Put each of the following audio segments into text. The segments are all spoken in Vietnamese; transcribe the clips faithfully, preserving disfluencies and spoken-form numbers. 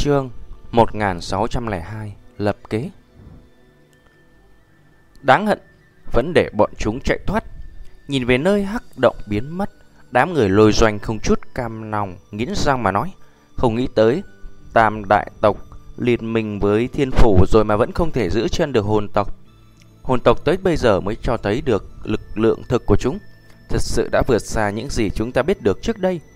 Chương một nghìn sáu trăm lẻ hai Lập kế. Đáng hận vẫn để bọn chúng chạy thoát. Nhìn về nơi hắc động biến mất, đám người Lôi Doanh không chút cam lòng, nghiến răng mà nói: không nghĩ tới Tam đại tộc liệt mình với Thiên Phủ rồi mà vẫn không thể giữ chân được hồn tộc. Hồn tộc tới bây giờ mới cho thấy được lực lượng thực của chúng, thật sự đã vượt xa những gì chúng ta biết được trước đây.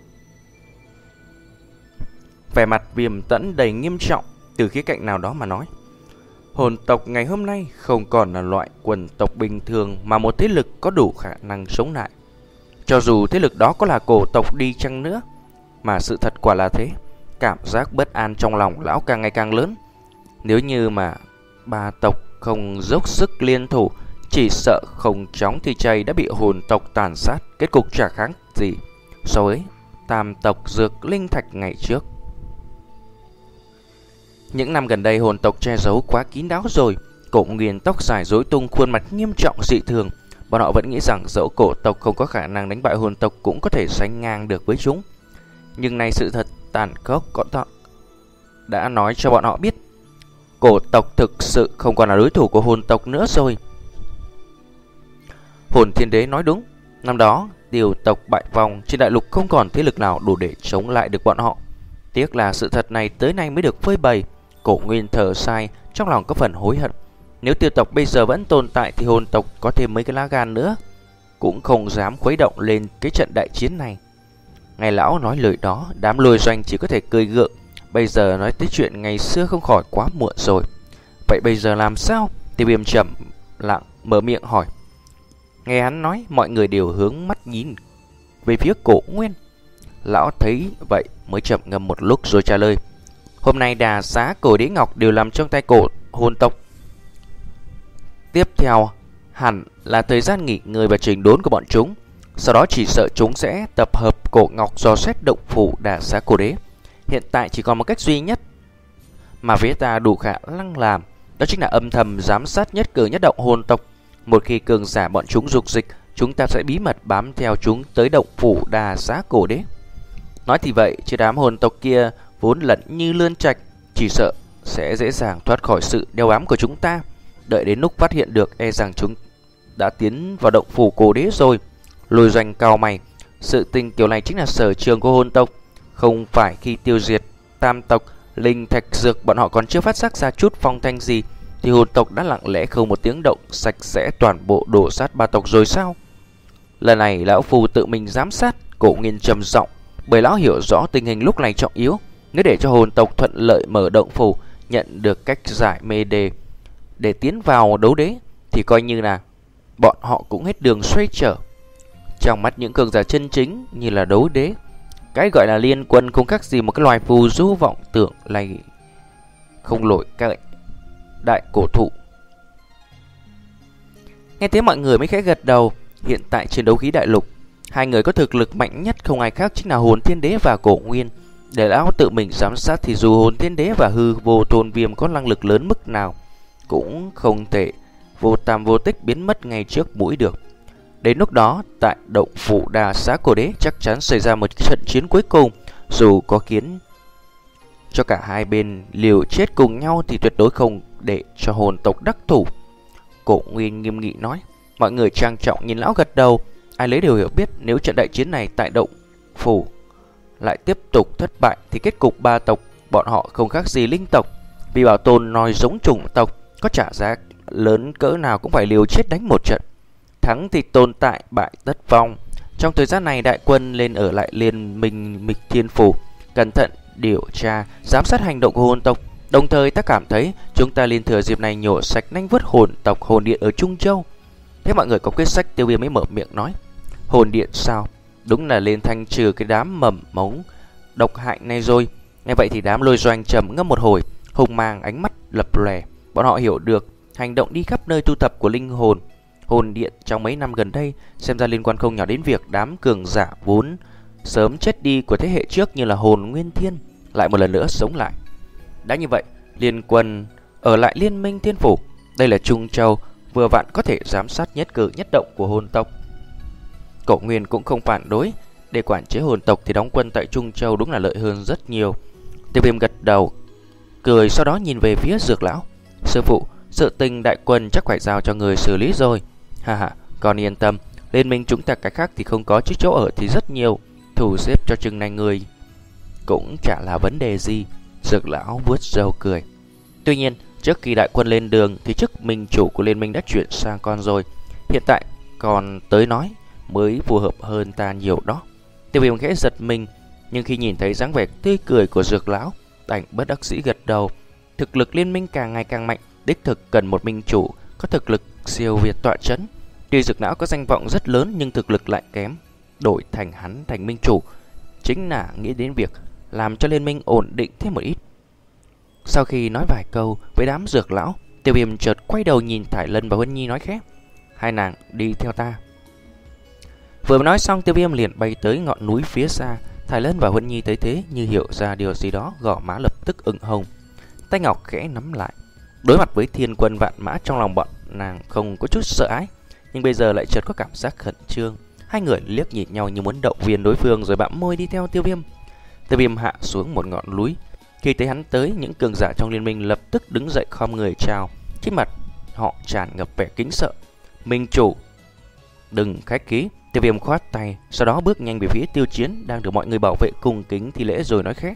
Vẻ mặt Viêm Tẫn đầy nghiêm trọng. Từ khía cạnh nào đó mà nói, hồn tộc ngày hôm nay không còn là loại quần tộc bình thường, mà một thế lực có đủ khả năng sống lại. Cho dù thế lực đó có là cổ tộc đi chăng nữa, mà sự thật quả là thế. Cảm giác bất an trong lòng lão càng ngày càng lớn. Nếu như mà ba tộc không dốc sức liên thủ, chỉ sợ không chóng thì chay đã bị hồn tộc tàn sát. Kết cục chả kháng gì so với tam tộc dược linh thạch ngày trước. Những năm gần đây hồn tộc che giấu quá kín đáo rồi. Cổ Nguyên tóc dài rối tung, khuôn mặt nghiêm trọng dị thường. Bọn họ vẫn nghĩ rằng dẫu cổ tộc không có khả năng đánh bại hồn tộc cũng có thể sánh ngang được với chúng. Nhưng nay sự thật tàn khốc có tọ đã nói cho bọn họ biết, cổ tộc thực sự không còn là đối thủ của hồn tộc nữa rồi. Hồn Thiên Đế nói đúng. Năm đó Tiêu tộc bại vong, trên đại lục không còn thế lực nào đủ để chống lại được bọn họ. Tiếc là sự thật này tới nay mới được phơi bày. Cổ Nguyên thở dài, trong lòng có phần hối hận. Nếu Tiêu tộc bây giờ vẫn tồn tại thì hồn tộc có thêm mấy cái lá gan nữa cũng không dám khuấy động lên cái trận đại chiến này. Nghe lão nói lời đó, đám Lôi Doanh chỉ có thể cười gượng. Bây giờ nói tới chuyện ngày xưa không khỏi quá muộn rồi. Vậy bây giờ làm sao? Tiêu Viêm chậm lặng mở miệng hỏi. Nghe hắn nói, mọi người đều hướng mắt nhìn về phía Cổ Nguyên. Lão thấy vậy mới chậm ngâm một lúc rồi trả lời. Hôm nay đà xá cổ đế ngọc đều nằm trong tay cổ hồn tộc. Tiếp theo hẳn là thời gian nghỉ ngơi và chỉnh đốn của bọn chúng. Sau đó chỉ sợ chúng sẽ tập hợp cổ ngọc dò xét động phủ đà xá cổ đế. Hiện tại chỉ còn một cách duy nhất mà phía ta đủ khả năng làm, đó chính là âm thầm giám sát nhất cử nhất động hồn tộc. Một khi cường giả bọn chúng dục dịch, chúng ta sẽ bí mật bám theo chúng tới động phủ đà xá cổ đế. Nói thì vậy, chứ đám hồn tộc kia vốn lẫn như lươn trạch, chỉ sợ sẽ dễ dàng thoát khỏi sự đeo bám của chúng ta. Đợi đến lúc phát hiện được, e rằng chúng đã tiến vào động phủ cổ đế rồi. Lôi Doanh cao mày. Sự tình kiểu này chính là sở trường của hồn tộc. Không phải khi tiêu diệt tam tộc linh thạch dược, bọn họ còn chưa phát giác ra chút phong thanh gì, thì hồn tộc đã lặng lẽ không một tiếng động sạch sẽ toàn bộ đổ sát ba tộc rồi sao? Lần này lão phù tự mình giám sát. Cổ Nguyên trầm giọng, bởi lão hiểu rõ tình hình lúc này trọng yếu. Nếu để cho hồn tộc thuận lợi mở động phủ, nhận được cách giải mê đề để tiến vào đấu đế, thì coi như là bọn họ cũng hết đường xoay trở. Trong mắt những cường giả chân chính như là đấu đế, cái gọi là liên quân không khác gì một cái loài phù du vọng tưởng này không nổi các đại cổ thụ. Nghe thế mọi người mới khẽ gật đầu. Hiện tại trên đấu khí đại lục, hai người có thực lực mạnh nhất không ai khác chính là Hồn Thiên Đế và Cổ Nguyên. Để lão tự mình giám sát thì dù Hồn Thiên Đế và Hư Vô Tôn Viêm có năng lực lớn mức nào cũng không thể vô tam vô tích biến mất ngay trước mũi được. Đến lúc đó, tại động phủ đà xá cổ đế chắc chắn xảy ra một trận chiến cuối cùng. Dù có khiến cho cả hai bên liều chết cùng nhau thì tuyệt đối không để cho hồn tộc đắc thủ. Cổ Nguyên nghiêm nghị nói. Mọi người trang trọng nhìn lão gật đầu. Ai lấy đều hiểu biết, nếu trận đại chiến này tại động phủ lại tiếp tục thất bại thì kết cục ba tộc bọn họ không khác gì linh tộc. Vì bảo tồn nói giống chủng tộc, có trả giá lớn cỡ nào cũng phải liều chết đánh một trận. Thắng thì tồn tại, bại tất vong. Trong thời gian này đại quân lên ở lại liên minh Mịch Thiên Phủ, cẩn thận điều tra, giám sát hành động của hồn tộc. Đồng thời ta cảm thấy chúng ta liên thừa dịp này nhổ sạch nanh vớt hồn tộc hồn điện ở Trung Châu. Thế mọi người có quyết sách, Tiêu Viêm mới mở miệng nói. Hồn điện sao? Đúng là lên thanh trừ cái đám mầm mống độc hại này rồi. Nghe vậy thì đám Lôi Doanh trầm ngâm một hồi, hùng mang ánh mắt lập lòe. Bọn họ hiểu được hành động đi khắp nơi tu tập của linh hồn hồn điện trong mấy năm gần đây xem ra liên quan không nhỏ đến việc đám cường giả vốn sớm chết đi của thế hệ trước như là Hồn Nguyên Thiên lại một lần nữa sống lại. Đã như vậy, liên quân ở lại liên minh Thiên Phủ, đây là Trung Châu, vừa vặn có thể giám sát nhất cử nhất động của hồn tộc. Cổ Nguyên cũng không phản đối, để quản chế hồn tộc thì đóng quân tại Trung Châu đúng là lợi hơn rất nhiều. Tiêu Viêm gật đầu, cười sau đó nhìn về phía Dược lão. Sư phụ, sự tình đại quân chắc phải giao cho người xử lý rồi. Ha ha, con yên tâm, liên minh chúng ta cái khác thì không có, chứ chỗ ở thì rất nhiều. Thủ xếp cho chừng này người cũng chả là vấn đề gì. Dược lão vuốt râu cười. Tuy nhiên, trước khi đại quân lên đường thì chức minh chủ của liên minh đã chuyển sang con rồi. Hiện tại còn tới nói mới phù hợp hơn ta nhiều đó. Tiêu Viêm khẽ giật mình, nhưng khi nhìn thấy dáng vẻ tươi cười của Dược lão, đành bất đắc dĩ gật đầu. Thực lực liên minh càng ngày càng mạnh, đích thực cần một minh chủ có thực lực siêu việt tọa chấn. Tuy Dược lão có danh vọng rất lớn nhưng thực lực lại kém, đổi thành hắn thành minh chủ chính là nghĩ đến việc làm cho liên minh ổn định thêm một ít. Sau khi nói vài câu với đám Dược lão, Tiêu Viêm chợt quay đầu nhìn Thải Lân và Huân Nhi nói khẽ: hai nàng đi theo ta. Vừa nói xong, Tiêu Viêm liền bay tới ngọn núi phía xa. Thải Lân và Huân Nhi thấy thế như hiểu ra điều gì đó, gò má lập tức ửng hồng, tay ngọc khẽ nắm lại. Đối mặt với thiên quân vạn mã, trong lòng bọn nàng không có chút sợ ái, nhưng bây giờ lại chợt có cảm giác khẩn trương. Hai người liếc nhìn nhau như muốn động viên đối phương, rồi bặm môi đi theo Tiêu Viêm. Tiêu Viêm hạ xuống một ngọn núi. Khi thấy hắn tới, những cường giả trong liên minh lập tức đứng dậy khom người chào. Trên mặt họ tràn ngập vẻ kính sợ. Minh chủ, đừng khách khí. Tiêu Viêm khoát tay, sau đó bước nhanh về phía Tiêu Chiến đang được mọi người bảo vệ cung kính thi lễ rồi nói khẽ: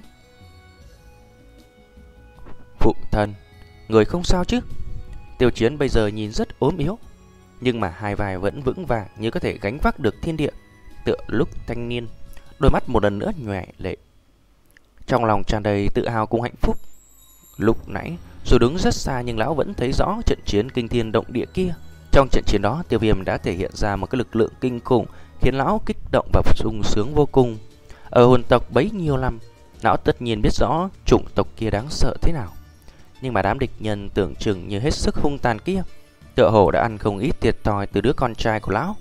phụ thân, người không sao chứ? Tiêu Chiến bây giờ nhìn rất ốm yếu, nhưng mà hai vai vẫn vững vàng như có thể gánh vác được thiên địa, tựa lúc thanh niên. Đôi mắt một lần nữa nhòe lệ, trong lòng tràn đầy tự hào cùng hạnh phúc. Lúc nãy dù đứng rất xa nhưng lão vẫn thấy rõ trận chiến kinh thiên động địa kia. Trong trận chiến đó, Tiêu Viêm đã thể hiện ra một cái lực lượng kinh khủng, khiến lão kích động và sung sướng vô cùng. Ở hồn tộc bấy nhiêu năm, lão tất nhiên biết rõ chủng tộc kia đáng sợ thế nào. Nhưng mà đám địch nhân tưởng chừng như hết sức hung tàn kia, tựa hồ đã ăn không ít thiệt thòi từ đứa con trai của lão.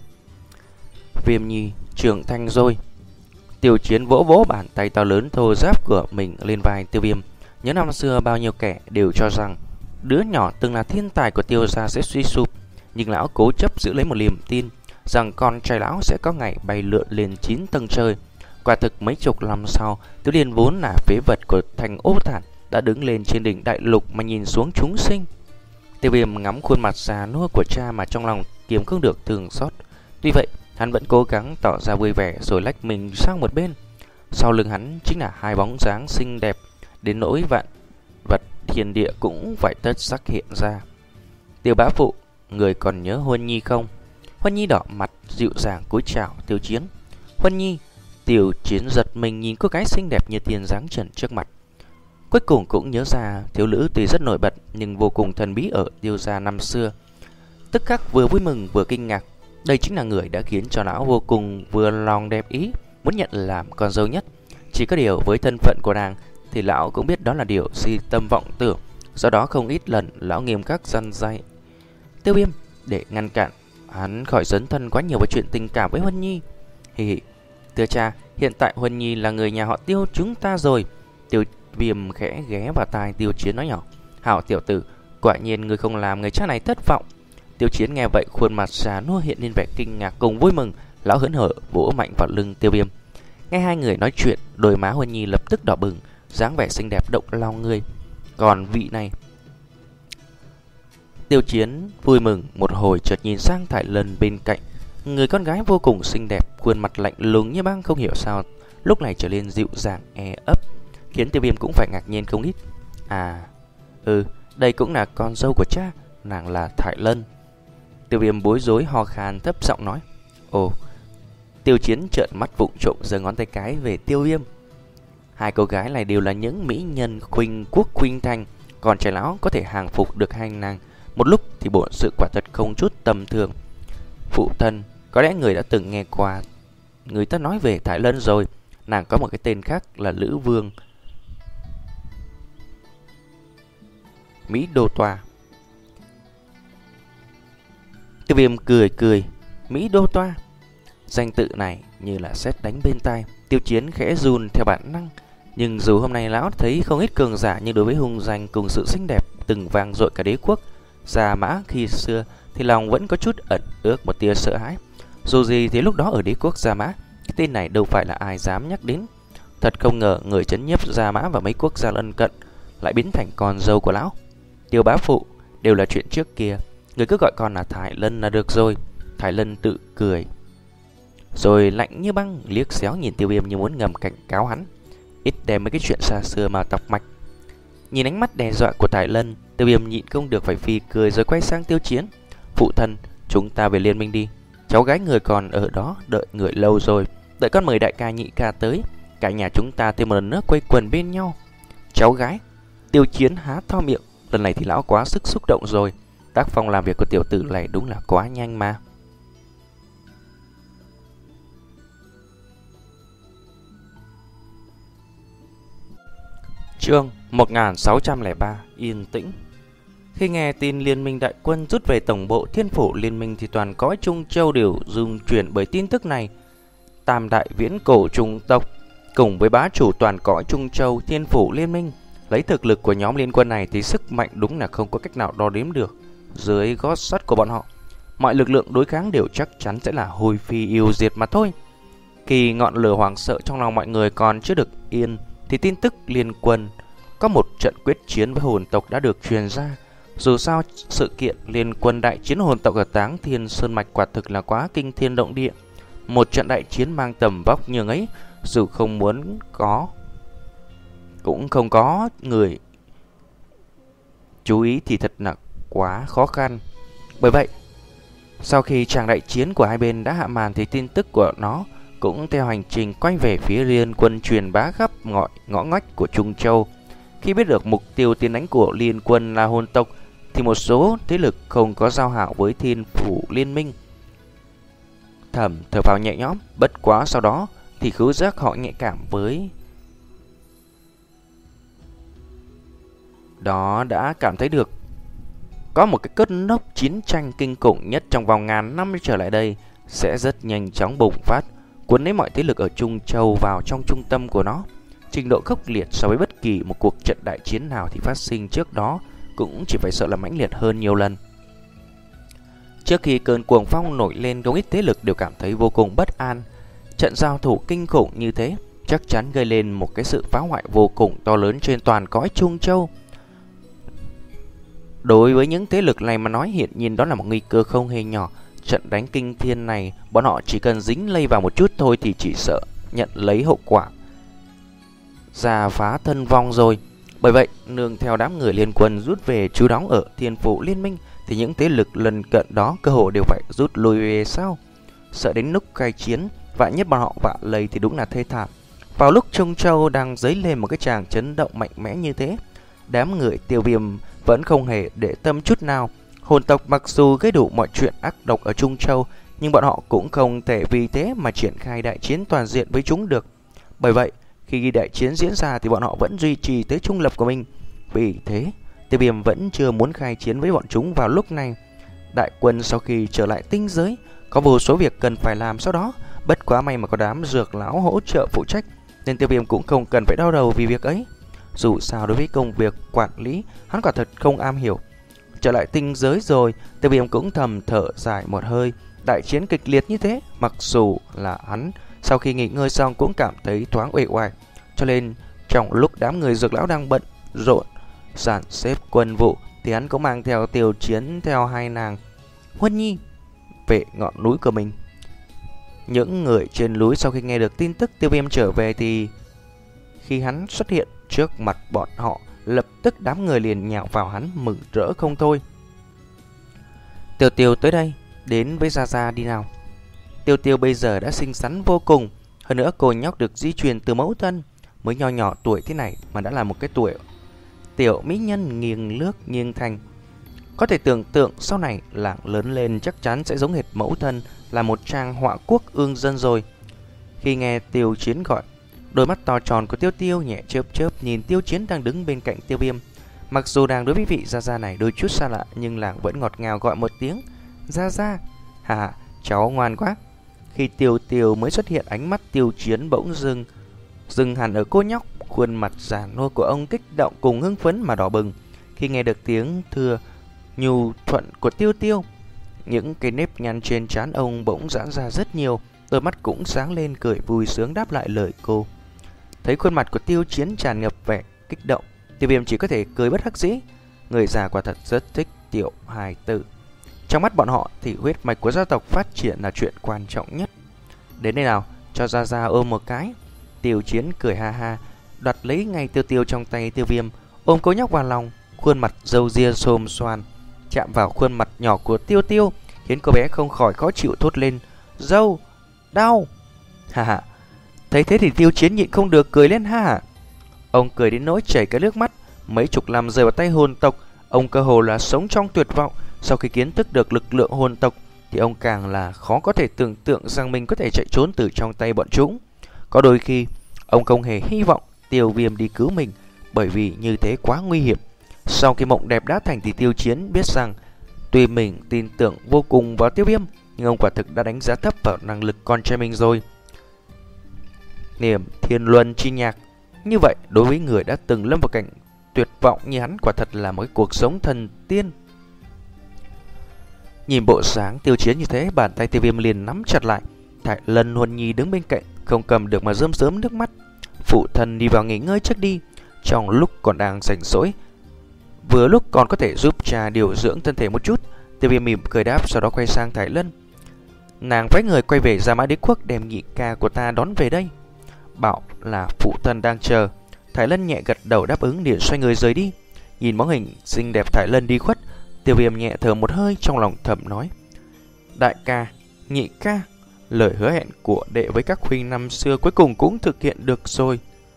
Viêm Nhi trưởng thành rồi. Tiêu Chiến vỗ vỗ bàn tay to lớn thô ráp của mình lên vai Tiêu Viêm. Nhớ năm xưa bao nhiêu kẻ đều cho rằng đứa nhỏ từng là thiên tài của Tiêu gia sẽ suy sụp, nhưng lão cố chấp giữ lấy một niềm tin rằng con trai lão sẽ có ngày bay lượn lên chín tầng trời. Quả thực mấy chục năm sau, Tiêu Liên vốn là phế vật của thành Ô Thản đã đứng lên trên đỉnh đại lục mà nhìn xuống chúng sinh. Tiêu Viêm ngắm khuôn mặt già nua của cha mà trong lòng kiếm không được thương xót. Tuy vậy, hắn vẫn cố gắng tỏ ra vui vẻ rồi lách mình sang một bên. Sau lưng hắn chính là hai bóng dáng xinh đẹp, đến nỗi vạn vật thiên địa cũng phải tất sắc hiện ra. Tiêu bá phụ, người còn nhớ Huân Nhi không? Huân Nhi đỏ mặt dịu dàng cúi chào Tiêu Chiến. Huân Nhi. Tiêu Chiến giật mình nhìn cô gái xinh đẹp như thiên dáng trần trước mặt. Cuối cùng cũng nhớ ra thiếu nữ tuy rất nổi bật nhưng vô cùng thần bí ở Tiêu gia năm xưa. Tức khắc vừa vui mừng vừa kinh ngạc. Đây chính là người đã khiến cho lão vô cùng vừa lòng đẹp ý, muốn nhận làm con dâu nhất. Chỉ có điều với thân phận của nàng thì lão cũng biết đó là điều si tâm vọng tưởng. Do đó không ít lần lão nghiêm khắc răn dạy Tiêu Viêm để ngăn cản hắn khỏi dấn thân quá nhiều vào chuyện tình cảm với Huân Nhi. Hì hì, thưa cha, hiện tại Huân Nhi là người nhà họ Tiêu chúng ta rồi. Tiêu Viêm khẽ ghé vào tai Tiêu Chiến nói nhỏ: hảo tiểu tử, quả nhiên người không làm người cha này thất vọng. Tiêu Chiến nghe vậy, khuôn mặt già nua hiện lên vẻ kinh ngạc cùng vui mừng. Lão hớn hở vỗ mạnh vào lưng Tiêu Viêm. Nghe hai người nói chuyện, đôi má Huân Nhi lập tức đỏ bừng, dáng vẻ xinh đẹp động lòng người. Còn vị này, Tiêu Chiến vui mừng một hồi, chợt nhìn sang Thải Lân bên cạnh. Người con gái vô cùng xinh đẹp, khuôn mặt lạnh lùng như băng, không hiểu sao lúc này trở nên dịu dàng e ấp, khiến Tiêu Viêm cũng phải ngạc nhiên không ít. À, ừ, đây cũng là con dâu của cha, nàng là Thải Lân. Tiêu Viêm bối rối ho khan thấp giọng nói. Ồ. Tiêu Chiến trợn mắt vụng trộm giơ ngón tay cái về Tiêu Viêm. Hai cô gái này đều là những mỹ nhân khuynh quốc khuynh thành, còn trai lão có thể hàng phục được hai nàng một lúc thì bổn sự quả thật không chút tầm thường. Phụ thân, có lẽ người đã từng nghe qua người ta nói về Thải Lân rồi. Nàng có một cái tên khác là Lữ Vương Mỹ Đô Toa. Tiêu Viêm cười cười. Mỹ Đô Toa, danh tự này như là sét đánh bên tai. Tiêu Chiến khẽ run theo bản năng. Nhưng dù hôm nay lão thấy không ít cường giả, nhưng đối với hung danh cùng sự xinh đẹp từng vang dội cả đế quốc Gia Mã khi xưa thì lòng vẫn có chút ẩn ước một tia sợ hãi. Dù gì thì lúc đó ở đế quốc Gia Mã, cái tên này đâu phải là ai dám nhắc đến. Thật không ngờ người trấn nhiếp Gia Mã và mấy quốc gia lân cận lại biến thành con dâu của lão. Tiêu bá phụ, đều là chuyện trước kia, người cứ gọi con là Thái Lân là được rồi. Thái Lân tự cười, rồi lạnh như băng liếc xéo nhìn Tiêu Viêm như muốn ngầm cảnh cáo hắn ít đem mấy cái chuyện xa xưa mà tọc mạch. Nhìn ánh mắt đe dọa của Thái Lân, Tiêu Viêm nhịn không được phải phì cười rồi quay sang Tiêu Chiến. Phụ thân, chúng ta về liên minh đi. Cháu gái người còn ở đó đợi người lâu rồi. Đợi con mời đại ca nhị ca tới, cả nhà chúng ta thêm một lần nữa quây quần bên nhau. Cháu gái? Tiêu Chiến há to miệng. Lần này thì lão quá sức xúc động rồi. Tác phong làm việc của tiểu tử này đúng là quá nhanh mà. Chương một nghìn sáu trăm lẻ ba. Yên tĩnh. Khi nghe tin liên minh đại quân rút về tổng bộ Thiên Phủ Liên minh thì toàn cõi Trung Châu đều rung chuyển bởi tin tức này. Tam đại viễn cổ trung tộc cùng với bá chủ toàn cõi Trung Châu Thiên Phủ Liên minh, lấy thực lực của nhóm liên quân này thì sức mạnh đúng là không có cách nào đo đếm được. Dưới gót sắt của bọn họ, mọi lực lượng đối kháng đều chắc chắn sẽ là hồi phi yêu diệt mà thôi. Khi ngọn lửa hoảng sợ trong lòng mọi người còn chưa được yên thì tin tức liên quân có một trận quyết chiến với hồn tộc đã được truyền ra. Dù sao sự kiện liên quân đại chiến hồn tộc ở Táng Thiên Sơn Mạch quả thực là quá kinh thiên động địa. Một trận đại chiến mang tầm vóc nhường ấy, dù không muốn có cũng không có người chú ý thì thật là quá khó khăn. Bởi vậy, sau khi tràng đại chiến của hai bên đã hạ màn thì tin tức của nó cũng theo hành trình quay về phía liên quân truyền bá khắp ngõ, ngõ ngách của Trung Châu. Khi biết được mục tiêu tiến đánh của liên quân là hồn tộc thì một số thế lực không có giao hảo với Thiên Phủ Liên minh thầm thở vào nhẹ nhõm. Bất quá sau đó thì khứu giác họ nhạy cảm với đó đã cảm thấy được có một cái cơn lốc chiến tranh kinh khủng nhất trong vòng ngàn năm trở lại đây sẽ rất nhanh chóng bùng phát, cuốn lấy mọi thế lực ở Trung Châu vào trong trung tâm của nó. Trình độ khốc liệt so với bất kỳ một cuộc trận đại chiến nào thì phát sinh trước đó cũng chỉ phải sợ là mãnh liệt hơn nhiều lần. Trước khi cơn cuồng phong nổi lên, không ít thế lực đều cảm thấy vô cùng bất an. Trận giao thủ kinh khủng như thế chắc chắn gây lên một cái sự phá hoại vô cùng to lớn trên toàn cõi Trung Châu. Đối với những thế lực này mà nói, hiện nhiên đó là một nguy cơ không hề nhỏ. Trận đánh kinh thiên này, bọn họ chỉ cần dính lây vào một chút thôi thì chỉ sợ nhận lấy hậu quả già phá thân vong rồi. Bởi vậy, nương theo đám người liên quân rút về trú đóng ở Thiên Phủ Liên minh thì những thế lực lần cận đó cơ hội đều phải rút lui về sau. Sợ đến lúc khai chiến, vạn nhất bọn họ vạ lây thì đúng là thê thảm. Vào lúc Trung Châu đang dấy lên một cái tràng chấn động mạnh mẽ như thế, đám người Tiêu Viêm vẫn không hề để tâm chút nào. Hồn tộc mặc dù gây đủ mọi chuyện ác độc ở Trung Châu, nhưng bọn họ cũng không thể vì thế mà triển khai đại chiến toàn diện với chúng được. Bởi vậy, khi đại chiến diễn ra thì bọn họ vẫn duy trì tới trung lập của mình. Vì thế, Tiêu Viêm vẫn chưa muốn khai chiến với bọn chúng vào lúc này. Đại quân sau khi trở lại tinh giới có vô số việc cần phải làm sau đó. Bất quá may mà có đám dược lão hỗ trợ phụ trách, nên Tiêu Viêm cũng không cần phải đau đầu vì việc ấy. Dù sao đối với công việc quản lý, hắn quả thật không am hiểu. Trở lại tinh giới rồi, Tiêu Viêm cũng thầm thở dài một hơi. Đại chiến kịch liệt như thế, mặc dù là hắn sau khi nghỉ ngơi xong cũng cảm thấy thoáng uể oải. Cho nên trong lúc đám người dược lão đang bận rộn dàn xếp quân vụ thì hắn cũng mang theo Tiêu Chiến theo hai nàng Huân Nhi về ngọn núi của mình. Những người trên núi sau khi nghe được tin tức Tiêu Viêm trở về thì khi hắn xuất hiện trước mặt bọn họ, lập tức đám người liền nhào vào hắn mừng rỡ không thôi. Tiêu Tiêu tới đây, đến với Gia Gia đi nào. Tiêu Tiêu bây giờ đã xinh xắn vô cùng. Hơn nữa cô nhóc được di truyền từ mẫu thân, mới nho nhỏ tuổi thế này mà đã là một cái tuổi tiểu mỹ nhân nghiêng nước nghiêng thành. Có thể tưởng tượng sau này làng lớn lên chắc chắn sẽ giống hệt mẫu thân, là một trang họa quốc ương dân rồi. Khi nghe Tiêu Chiến gọi, đôi mắt to tròn của Tiêu Tiêu nhẹ chớp chớp nhìn Tiêu Chiến đang đứng bên cạnh Tiêu Viêm. Mặc dù đang đối với vị Gia Gia này đôi chút xa lạ, nhưng làng vẫn ngọt ngào gọi một tiếng Gia Gia. Hà, cháu ngoan quá. Khi Tiêu Tiêu mới xuất hiện, ánh mắt Tiêu Chiến bỗng dưng dừng hẳn ở cô nhóc. Khuôn mặt già nua của ông kích động cùng hưng phấn mà đỏ bừng khi nghe được tiếng thưa nhu thuận của Tiêu Tiêu. Những cái nếp nhăn trên trán ông bỗng giãn ra rất nhiều, đôi mắt cũng sáng lên cười vui sướng đáp lại lời cô. Thấy khuôn mặt của Tiêu Chiến tràn ngập vẻ kích động, Tiêu Viêm chỉ có thể cười bất đắc dĩ. Người già quả thật rất thích tiểu hài tử. Trong mắt bọn họ thì huyết mạch của gia tộc phát triển là chuyện quan trọng nhất. Đến đây nào, cho Gia Gia ôm một cái. Tiêu Chiến cười ha ha, đoạt lấy ngay Tiêu Tiêu trong tay Tiêu Viêm, ôm cô nhóc vào lòng. Khuôn mặt râu ria xồm xoàn chạm vào khuôn mặt nhỏ của Tiêu Tiêu, khiến cô bé không khỏi khó chịu thốt lên: "Dâu, đau!" Ha ha. Thấy thế thì Tiêu Chiến nhịn không được cười lên ha ha. Ông cười đến nỗi chảy cả nước mắt. Mấy chục năm rơi vào tay hồn tộc, ông cơ hồ là sống trong tuyệt vọng. Sau khi kiến thức được lực lượng hồn tộc thì ông càng là khó có thể tưởng tượng rằng mình có thể chạy trốn từ trong tay bọn chúng. Có đôi khi ông không hề hy vọng Tiêu Viêm đi cứu mình, bởi vì như thế quá nguy hiểm. Sau khi mộng đẹp đã thành thì Tiêu Chiến biết rằng tuy mình tin tưởng vô cùng vào Tiêu Viêm, nhưng ông quả thực đã đánh giá thấp vào năng lực con trai mình rồi. Niềm thiên luân chi nhạc như vậy đối với người đã từng lâm vào cảnh tuyệt vọng như hắn quả thật là một cuộc sống thần tiên. Nhìn bộ dáng Tiêu Chiến như thế, bàn tay Tiêu Viêm liền nắm chặt lại. Thải Lân Huân Nhi đứng bên cạnh không cầm được mà rơm rớm nước mắt. Phụ thân đi vào nghỉ ngơi trước đi, trong lúc còn đang rảnh rỗi, vừa lúc còn có thể giúp cha điều dưỡng thân thể một chút. Tiêu Viêm mỉm cười đáp, sau đó quay sang Thải Lân. Nàng phái người quay về Gia Mã Đế Quốc đem nhị ca của ta đón về đây, bảo là phụ thân đang chờ. Thải Lân nhẹ gật đầu đáp ứng, liền xoay người rời đi. Nhìn bóng hình xinh đẹp Thải Lân đi khuất, Tiêu Viêm nhẹ thở một hơi, trong lòng thầm nói: đại ca, nhị ca, lời hứa hẹn của đệ với các huynh năm xưa cuối cùng cũng thực hiện được rồi.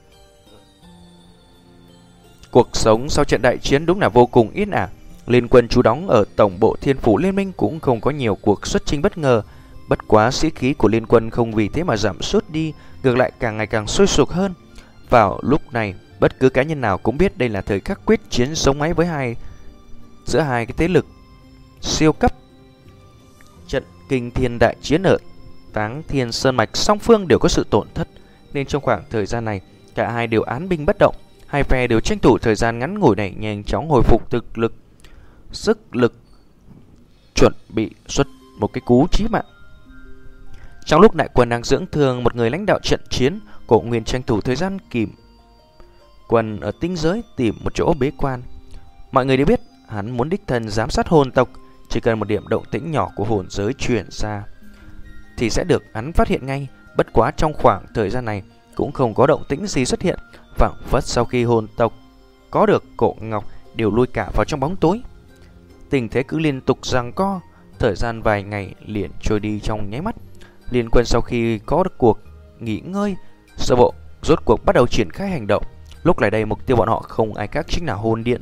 Cuộc sống sau trận đại chiến đúng là vô cùng yên ả. Liên quân trú đóng ở tổng bộ Thiên Phủ Liên Minh cũng không có nhiều cuộc xuất chinh bất ngờ. Bất quá sĩ khí của liên quân không vì thế mà giảm sút đi, ngược lại càng ngày càng sôi sục hơn. Vào lúc này, bất cứ cá nhân nào cũng biết đây là thời khắc quyết chiến sống mái với hai giữa hai cái thế lực siêu cấp. Trận kinh thiên đại chiến ở Táng Thiên Sơn Mạch song phương đều có sự tổn thất, nên trong khoảng thời gian này cả hai đều án binh bất động. Hai phe đều tranh thủ thời gian ngắn ngủi này nhanh chóng hồi phục thực lực, sức lực, chuẩn bị xuất một cái cú chí mạng. Trong lúc đại quân đang dưỡng thương một người lãnh đạo trận chiến, Cổ Nguyên tranh thủ thời gian kìm quân ở tinh giới tìm một chỗ bế quan. Mọi người đều biết hắn muốn đích thân giám sát hồn tộc, chỉ cần một điểm động tĩnh nhỏ của hồn giới truyền ra thì sẽ được hắn phát hiện ngay. Bất quá trong khoảng thời gian này cũng không có động tĩnh gì xuất hiện, phảng phất sau khi hồn tộc có được Cổ Ngọc đều lui cả vào trong bóng tối. Tình thế cứ liên tục giằng co, thời gian vài ngày liền trôi đi trong nháy mắt. Liên quân sau khi có được cuộc nghỉ ngơi sơ bộ, rốt cuộc bắt đầu triển khai hành động. Lúc này đây mục tiêu bọn họ không ai khác chính là hồn điện.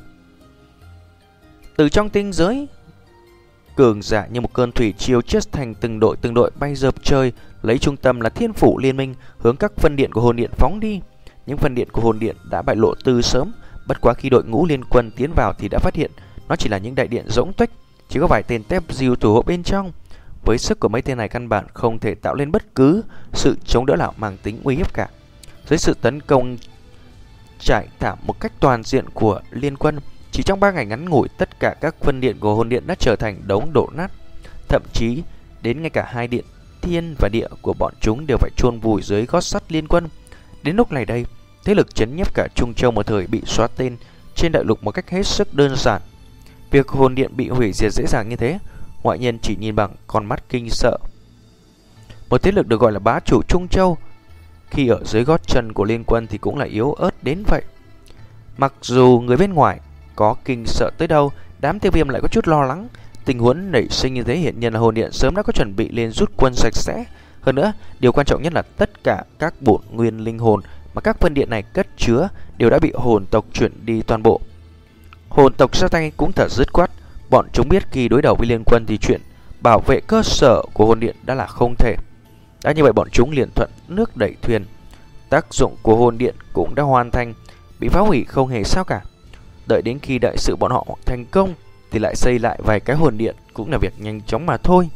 Từ trong tinh giới, cường giả như một cơn thủy triều chết thành từng đội từng đội bay dợp trời, lấy trung tâm là Thiên Phủ Liên Minh hướng các phân điện của hồn điện phóng đi. Những phân điện của hồn điện đã bại lộ từ sớm, bất quá khi đội ngũ liên quân tiến vào thì đã phát hiện nó chỉ là những đại điện rỗng tuếch, chỉ có vài tên tép diêu thủ hộ bên trong. Với sức của mấy tên này căn bản không thể tạo lên bất cứ sự chống đỡ nào mang tính uy hiếp cả. Dưới sự tấn công trải thảm một cách toàn diện của liên quân, chỉ trong ba ngày ngắn ngủi, tất cả các phân điện của hồn điện đã trở thành đống đổ nát. Thậm chí đến ngay cả hai điện thiên và địa của bọn chúng đều phải chôn vùi dưới gót sắt liên quân. Đến lúc này đây, thế lực chấn nhiếp cả Trung Châu một thời bị xóa tên trên đại lục một cách hết sức đơn giản. Việc hồn điện bị hủy diệt dễ dàng như thế, ngoại nhân chỉ nhìn bằng con mắt kinh sợ. Một thế lực được gọi là bá chủ Trung Châu, khi ở dưới gót chân của liên quân thì cũng là yếu ớt đến vậy. Mặc dù người bên ngoài có kinh sợ tới đâu, đám Tiêu Viêm lại có chút lo lắng. Tình huống nảy sinh như thế hiện nhiên là hồn điện sớm đã có chuẩn bị lên rút quân sạch sẽ. Hơn nữa, điều quan trọng nhất là tất cả các bổn nguyên linh hồn mà các phân điện này cất chứa đều đã bị hồn tộc chuyển đi toàn bộ. Hồn tộc ra tay cũng thật dứt khoát. Bọn chúng biết khi đối đầu với liên quân thì chuyện bảo vệ cơ sở của hồn điện đã là không thể. Đã như vậy bọn chúng liền thuận nước đẩy thuyền. Tác dụng của hồn điện cũng đã hoàn thành, bị phá hủy không hề sao cả. Đợi đến khi đại sự bọn họ thành công thì lại xây lại vài cái hồn điện, cũng là việc nhanh chóng mà thôi.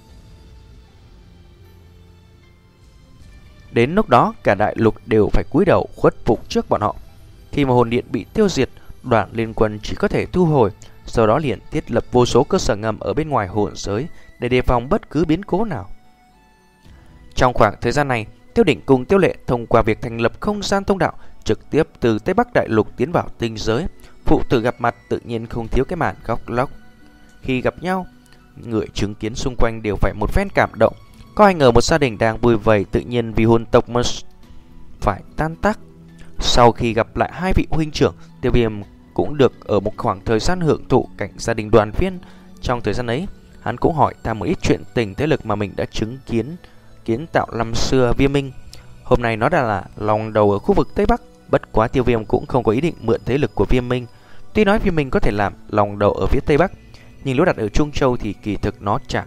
Đến lúc đó cả đại lục đều phải cúi đầu khuất phục trước bọn họ. Khi mà hồn điện bị tiêu diệt, đoàn liên quân chỉ có thể thu hồi, sau đó liền thiết lập vô số cơ sở ngầm ở bên ngoài hồn giới để đề phòng bất cứ biến cố nào. Trong khoảng thời gian này, Tiêu Đỉnh cùng Tiêu Lệ thông qua việc thành lập không gian thông đạo trực tiếp từ Tây Bắc Đại Lục tiến vào tinh giới. Phụ tử gặp mặt tự nhiên không thiếu cái màn khóc lóc. Khi gặp nhau, người chứng kiến xung quanh đều phải một phen cảm động. Có ai ngờ một gia đình đang vui vầy tự nhiên vì hôn tộc mà phải tan tác. Sau khi gặp lại hai vị huynh trưởng, Tiêu Viêm cũng được ở một khoảng thời gian hưởng thụ cảnh gia đình đoàn viên. Trong thời gian ấy, hắn cũng hỏi thăm một ít chuyện tình thế lực mà mình đã chứng kiến kiến tạo năm xưa Viêm Minh. Hôm nay nó đã là lòng đầu ở khu vực Tây Bắc, bất quá Tiêu Viêm cũng không có ý định mượn thế lực của Viêm Minh. Tuy nói Viêm Minh có thể làm lòng đầu ở phía Tây Bắc, nhưng nếu đặt ở Trung Châu thì kỳ thực nó chả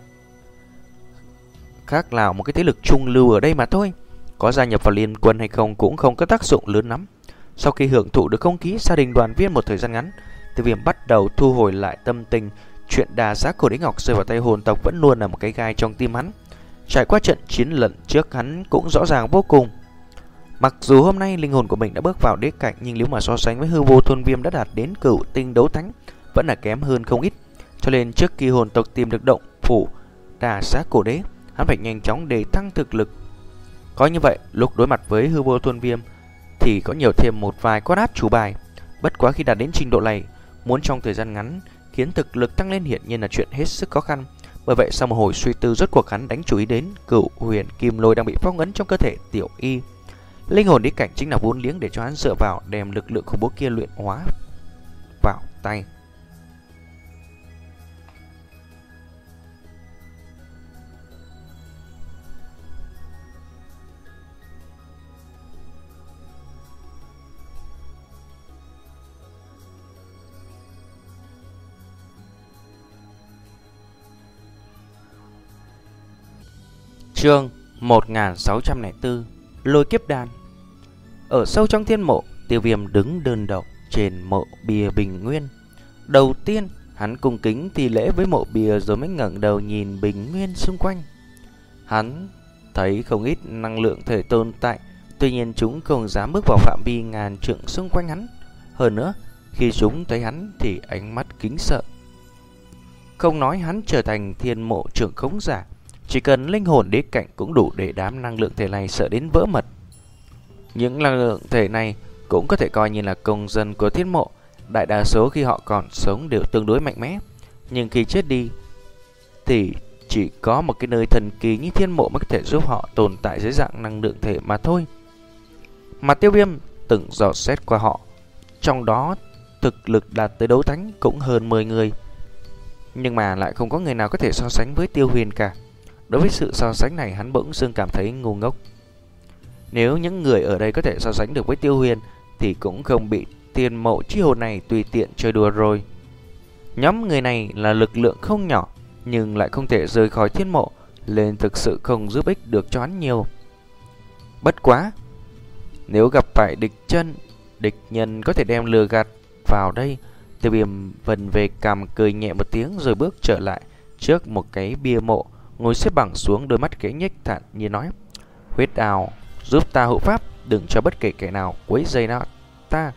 khác nào một cái thế lực trung lưu ở đây mà thôi. Có gia nhập vào liên quân hay không cũng không có tác dụng lớn lắm. Sau khi hưởng thụ được không khí gia đình đoàn viên một thời gian ngắn, Tiêu Viêm bắt đầu thu hồi lại tâm tình. Chuyện đà giá cổ đế ngọc rơi vào tay hồn tộc vẫn luôn là một cái gai trong tim hắn. Trải qua trận chiến lần trước, hắn cũng rõ ràng vô cùng. Mặc dù hôm nay linh hồn của mình đã bước vào đế cảnh, nhưng nếu mà so sánh với hư vô thôn viêm đã đạt đến cửu tinh đấu thánh, vẫn là kém hơn không ít. Cho nên trước khi hồn tộc tìm được động phủ đà giá cổ đế, hắn phải nhanh chóng để thăng thực lực. Có như vậy, lúc đối mặt với hư vô thôn viêm thì có nhiều thêm một vài con át chủ bài. Bất quá khi đạt đến trình độ này, muốn trong thời gian ngắn khiến thực lực tăng lên hiển nhiên là chuyện hết sức khó khăn. Bởi vậy sau một hồi suy tư, rốt cuộc hắn đánh chú ý đến cửu huyền kim lôi đang bị phong ấn trong cơ thể tiểu y. Linh hồn đế cảnh chính là vốn liếng để cho hắn dựa vào đem lực lượng khủng bố kia luyện hóa vào tay. Chương một nghìn sáu trăm lẻ bốn Lôi kiếp đan. Ở sâu trong thiên mộ, Tiêu Viêm đứng đơn độc trên mộ bia bình nguyên. Đầu tiên, hắn cung kính thi lễ với mộ bia rồi mới ngẩng đầu nhìn bình nguyên xung quanh. Hắn thấy không ít năng lượng thể tồn tại, tuy nhiên chúng không dám bước vào phạm vi ngàn trượng xung quanh hắn. Hơn nữa, khi chúng thấy hắn thì ánh mắt kính sợ. Không nói hắn trở thành thiên mộ trưởng khống giả, chỉ cần linh hồn đế cảnh cũng đủ để đám năng lượng thể này sợ đến vỡ mật. Những năng lượng thể này cũng có thể coi như là công dân của thiên mộ. Đại đa số khi họ còn sống đều tương đối mạnh mẽ, nhưng khi chết đi thì chỉ có một cái nơi thần kỳ như thiên mộ mới có thể giúp họ tồn tại dưới dạng năng lượng thể mà thôi. Mà Tiêu Viêm từng dò xét qua họ, trong đó thực lực đạt tới đấu thánh cũng hơn mười người, nhưng mà lại không có người nào có thể so sánh với Tiêu Huyền cả. Đối với sự so sánh này, hắn bỗng dưng cảm thấy ngu ngốc. Nếu những người ở đây có thể so sánh được với Tiêu Huyền thì cũng không bị tiền mộ chi hồn này tùy tiện chơi đùa rồi. Nhóm người này là lực lượng không nhỏ, nhưng lại không thể rời khỏi thiên mộ, nên thực sự không giúp ích được cho hắn nhiều. Bất quá, nếu gặp phải địch chân, địch nhân có thể đem lừa gạt vào đây. Tiêu Viêm vần về cằm cười nhẹ một tiếng rồi bước trở lại trước một cái bia mộ, ngồi xếp bằng xuống, đôi mắt khẽ nhếch thản như nói: Huyết Đào, giúp ta hộ pháp, đừng cho bất kể kẻ nào quấy rầy nào ta.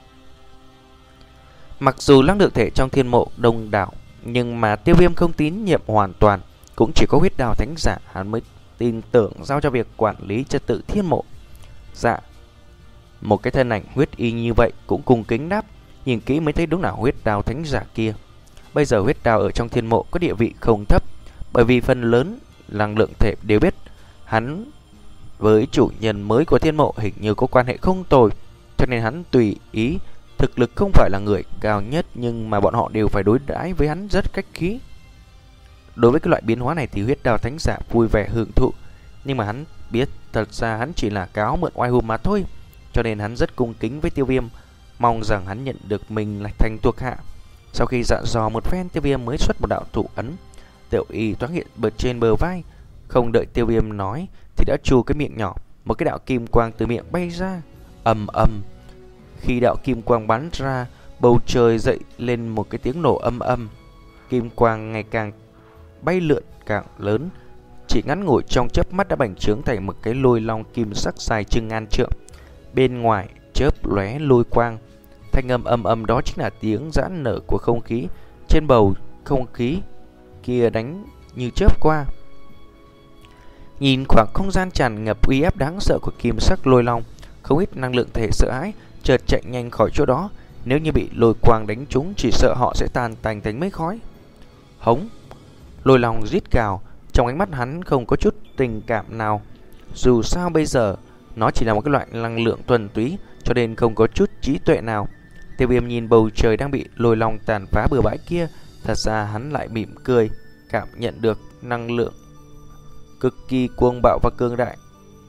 Mặc dù năng lượng thể trong thiên mộ đông đảo, nhưng mà Tiêu Viêm không tín nhiệm hoàn toàn. Cũng chỉ có Huyết Đào thánh giả hắn mới tin tưởng giao cho việc quản lý trật tự thiên mộ. Dạ. Một cái thân ảnh huyết y như vậy cũng cùng kính đáp, nhìn kỹ mới thấy đúng là Huyết Đào thánh giả kia. Bây giờ Huyết Đào ở trong thiên mộ có địa vị không thấp, bởi vì phần lớn năng lượng thể đều biết hắn với chủ nhân mới của thiên mộ hình như có quan hệ không tồi, cho nên hắn tùy ý. Thực lực không phải là người cao nhất, nhưng mà bọn họ đều phải đối đãi với hắn rất khách khí. Đối với cái loại biến hóa này thì Huyết Đào thánh giả vui vẻ hưởng thụ, nhưng mà hắn biết thật ra hắn chỉ là cáo mượn oai hùng mà thôi, cho nên hắn rất cung kính với Tiêu Viêm, mong rằng hắn nhận được mình là thành thuộc hạ. Sau khi dặn dò một phen, Tiêu Viêm mới xuất một đạo thủ ấn. Tiểu y thoáng hiện bật trên bờ vai, không đợi Tiêu Viêm nói thì đã chu cái miệng nhỏ, một cái đạo kim quang từ miệng bay ra, ầm ầm. Khi đạo kim quang bắn ra, bầu trời dậy lên một cái tiếng nổ âm âm. Kim quang ngày càng bay lượn càng lớn, chỉ ngắn ngủi trong chớp mắt đã bành trướng thành một cái lôi long kim sắc dài chừng ngàn trượng. Bên ngoài chớp lóe lôi quang, thanh âm âm âm đó chính là tiếng giãn nở của không khí. Trên bầu không khí kia đánh như chớp qua. Nhìn khoảng không gian tràn ngập uy áp đáng sợ của kim sắc lôi long, không ít năng lượng thể sợ hãi, chợt chạy nhanh khỏi chỗ đó. Nếu như bị lôi quang đánh trúng, chỉ sợ họ sẽ tan tành thành mấy khói. Hống! Lôi Long rít gào, trong ánh mắt hắn không có chút tình cảm nào. Dù sao bây giờ nó chỉ là một cái loại năng lượng thuần túy, cho nên không có chút trí tuệ nào. Tiêu Viêm nhìn bầu trời đang bị Lôi Long tàn phá bừa bãi kia, thật ra hắn lại mỉm cười, cảm nhận được năng lượng cực kỳ cuồng bạo và cương đại.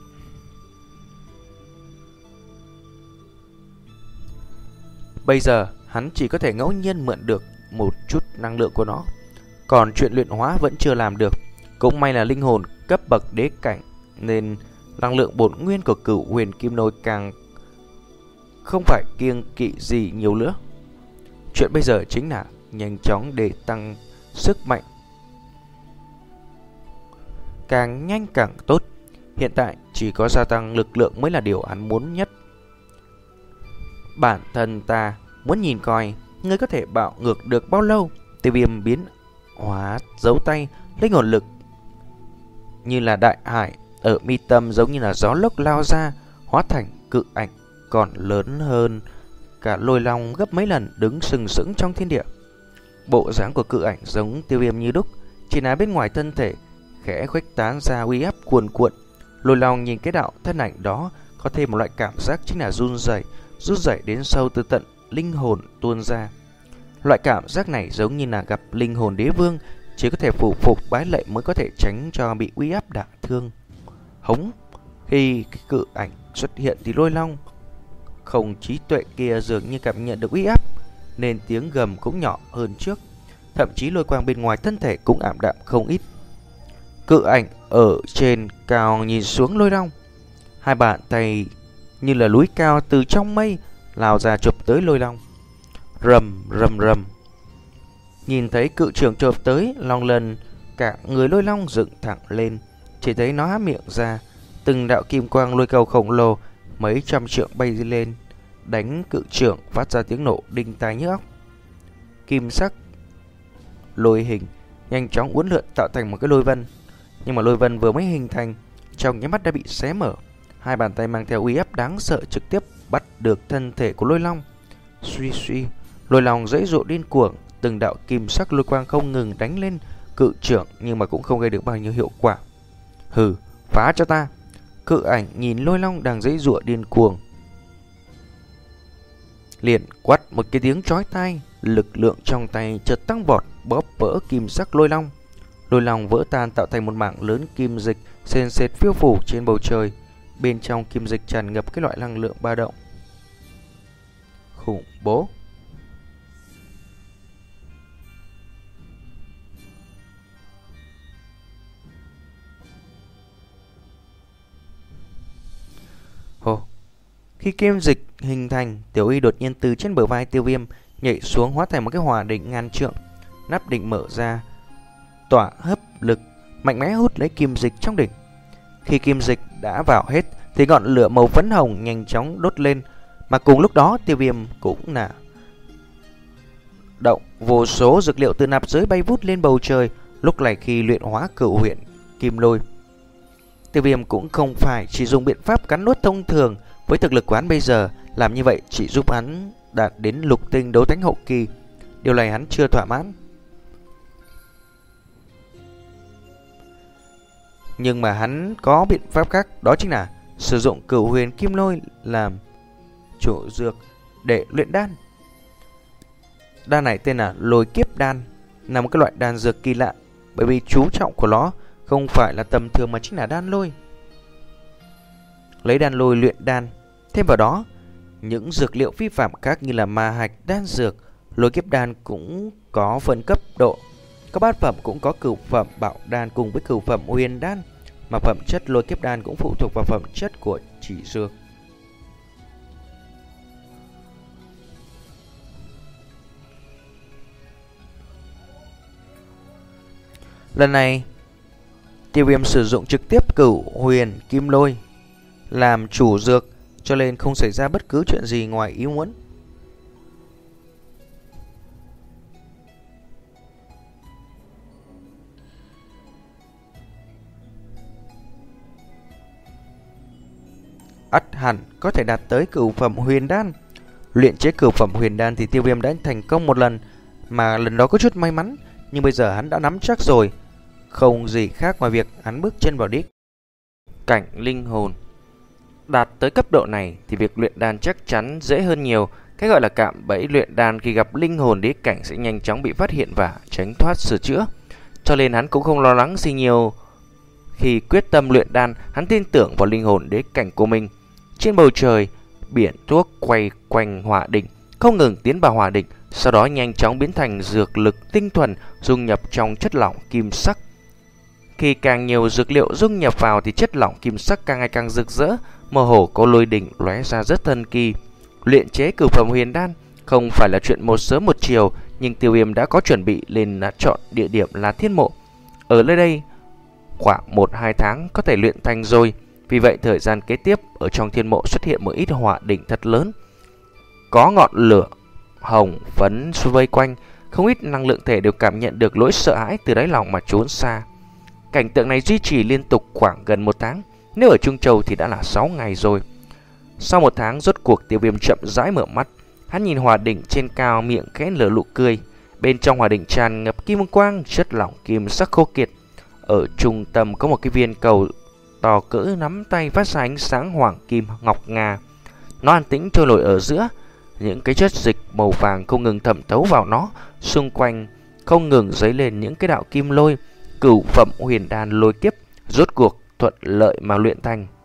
Bây giờ hắn chỉ có thể ngẫu nhiên mượn được một chút năng lượng của nó, còn chuyện luyện hóa vẫn chưa làm được. Cũng may là linh hồn cấp bậc đế cảnh, nên năng lượng bổn nguyên của Cửu Huyền Kim Nôi càng không phải kiêng kỵ gì nhiều nữa. Chuyện bây giờ chính là nhanh chóng để tăng sức mạnh, càng nhanh càng tốt. Hiện tại chỉ có gia tăng lực lượng mới là điều hắn muốn nhất. Bản thân ta muốn nhìn coi ngươi có thể bạo ngược được bao lâu. Tiêu Viêm biến hóa dấu tay, linh hồn lực như là đại hải ở mi tâm giống như là gió lốc lao ra, hóa thành cự ảnh còn lớn hơn cả Lôi Long gấp mấy lần, đứng sừng sững trong thiên địa. Bộ dáng của cự ảnh giống Tiêu Viêm như đúc, chỉ là bên ngoài thân thể khẽ khuếch tán ra uy áp cuồn cuộn. Lôi Long nhìn cái đạo thân ảnh đó, có thêm một loại cảm giác chính là run rẩy, run rẩy đến sâu từ tận linh hồn tuôn ra. Loại cảm giác này giống như là gặp linh hồn đế vương, chỉ có thể phụ phục bái lạy mới có thể tránh cho bị uy áp đả thương. Hống! Khi cái cự ảnh xuất hiện thì Lôi Long không trí tuệ kia dường như cảm nhận được uy áp, nên tiếng gầm cũng nhỏ hơn trước. Thậm chí lôi quang bên ngoài thân thể cũng ảm đạm không ít. Cự ảnh ở trên cao nhìn xuống Lôi Long, hai bàn tay như là núi cao từ trong mây lao ra chụp tới Lôi Long. Rầm rầm rầm. Nhìn thấy cự trưởng chụp tới, Long lần cả người Lôi Long dựng thẳng lên. Chỉ thấy nó há miệng ra, từng đạo kim quang lôi cầu khổng lồ mấy trăm trượng bay lên, đánh cự trưởng phát ra tiếng nổ đinh tai nhức óc. Kim sắc lôi hình nhanh chóng uốn lượn tạo thành một cái lôi vân, nhưng mà lôi vân vừa mới hình thành, trong nháy mắt đã bị xé mở. Hai bàn tay mang theo uy áp đáng sợ trực tiếp bắt được thân thể của Lôi Long. Suy suy, Lôi Long dãy dụa điên cuồng, từng đạo kim sắc lôi quang không ngừng đánh lên cự trưởng, nhưng mà cũng không gây được bao nhiêu hiệu quả. Hừ, phá cho ta! Cự ảnh nhìn Lôi Long đang dãy dụa điên cuồng, liền quát một cái tiếng chói tai, lực lượng trong tay chợt tăng vọt, bóp vỡ kim sắc Lôi Long. Lôi Long vỡ tan tạo thành một mảng lớn kim dịch sền sệt phiêu phù trên bầu trời. Bên trong kim dịch tràn ngập cái loại năng lượng ba động khủng bố. Hồ, khi kim dịch hình thành, Tiểu Y đột nhiên từ trên bờ vai Tiêu Viêm nhảy xuống, hóa thành một cái hỏa định ngàn trượng. Nắp định mở ra, tỏa hấp lực mạnh mẽ hút lấy kim dịch trong đỉnh. Khi kim dịch đã vào hết thì ngọn lửa màu phấn hồng nhanh chóng đốt lên, mà cùng lúc đó Tiêu Viêm cũng là động vô số dược liệu từ nạp giới bay vút lên bầu trời. Lúc này khi luyện hóa Cửu Huyền Kim Lôi, Tiêu Viêm cũng không phải chỉ dùng biện pháp cắn nuốt thông thường. Với thực lực của hắn bây giờ, làm như vậy chỉ giúp hắn đạt đến lục tinh đấu thánh hậu kỳ. Điều này hắn chưa thỏa mãn. Nhưng mà hắn có biện pháp khác, đó chính là sử dụng Cửu Huyền Kim Lôi làm chủ dược để luyện đan. Đan này tên là Lôi Kiếp Đan, là một cái loại đan dược kỳ lạ, bởi vì chú trọng của nó không phải là tầm thường mà chính là đan lôi. Lấy đan lôi luyện đan, thêm vào đó những dược liệu phi phạm khác như là ma hạch đan dược. Lôi Kiếp Đan cũng có phân cấp độ, các bát phẩm cũng có cửu phẩm bảo đan cùng với cửu phẩm huyền đan, mà phẩm chất Lôi Kiếp Đan cũng phụ thuộc vào phẩm chất của chỉ dược. Lần này Tiêu Viêm sử dụng trực tiếp Cửu Huyền Kim Lôi làm chủ dược, cho nên không xảy ra bất cứ chuyện gì ngoài ý muốn. Ắt hẳn có thể đạt tới cửu phẩm huyền đan. Luyện chế cửu phẩm huyền đan thì Tiêu Viêm đã thành công một lần, mà lần đó có chút may mắn, nhưng bây giờ hắn đã nắm chắc rồi. Không gì khác ngoài việc hắn bước chân vào đích cảnh linh hồn. Đạt tới cấp độ này thì việc luyện đan chắc chắn dễ hơn nhiều. Cái gọi là cạm bẫy luyện đan khi gặp linh hồn đế cảnh sẽ nhanh chóng bị phát hiện và tránh thoát sửa chữa. Cho nên hắn cũng không lo lắng gì nhiều. Khi quyết tâm luyện đan, hắn tin tưởng vào linh hồn đế cảnh của mình. Trên bầu trời, biển thuốc quay quanh hỏa đỉnh, không ngừng tiến vào hỏa đỉnh, sau đó nhanh chóng biến thành dược lực tinh thuần dung nhập trong chất lỏng kim sắc. Khi càng nhiều dược liệu dung nhập vào thì chất lỏng kim sắc càng ngày càng rực rỡ, mơ hồ có lôi đỉnh lóe ra rất thần kỳ. Luyện chế cửu phẩm huyền đan không phải là chuyện một sớm một chiều, nhưng Tiêu Viêm đã có chuẩn bị nên đã chọn địa điểm là thiên mộ. Ở nơi đây khoảng một hai tháng có thể luyện thành rồi. Vì vậy thời gian kế tiếp ở trong thiên mộ xuất hiện một ít hỏa đỉnh thật lớn, có ngọn lửa hồng phấn vây quanh. Không ít năng lượng thể đều cảm nhận được nỗi sợ hãi từ đáy lòng mà trốn xa. Cảnh tượng này duy trì liên tục khoảng gần một tháng, nếu ở Trung Châu thì đã là sáu ngày rồi. Sau một tháng rốt cuộc Tiêu Viêm chậm rãi mở mắt. Hắn nhìn hỏa đỉnh trên cao, miệng khẽ nở nụ cười. Bên trong hỏa đỉnh tràn ngập kim quang, chất lỏng kim sắc khô kiệt. Ở trung tâm có một cái viên cầu to cỡ nắm tay phát ra ánh sáng hoàng kim ngọc ngà. Nó an tĩnh trôi nổi ở giữa, những cái chất dịch màu vàng không ngừng thẩm thấu vào nó, xung quanh không ngừng dấy lên những cái đạo kim lôi. Cửu phẩm huyền đan lôi kiếp rốt cuộc thuận lợi mà luyện thành.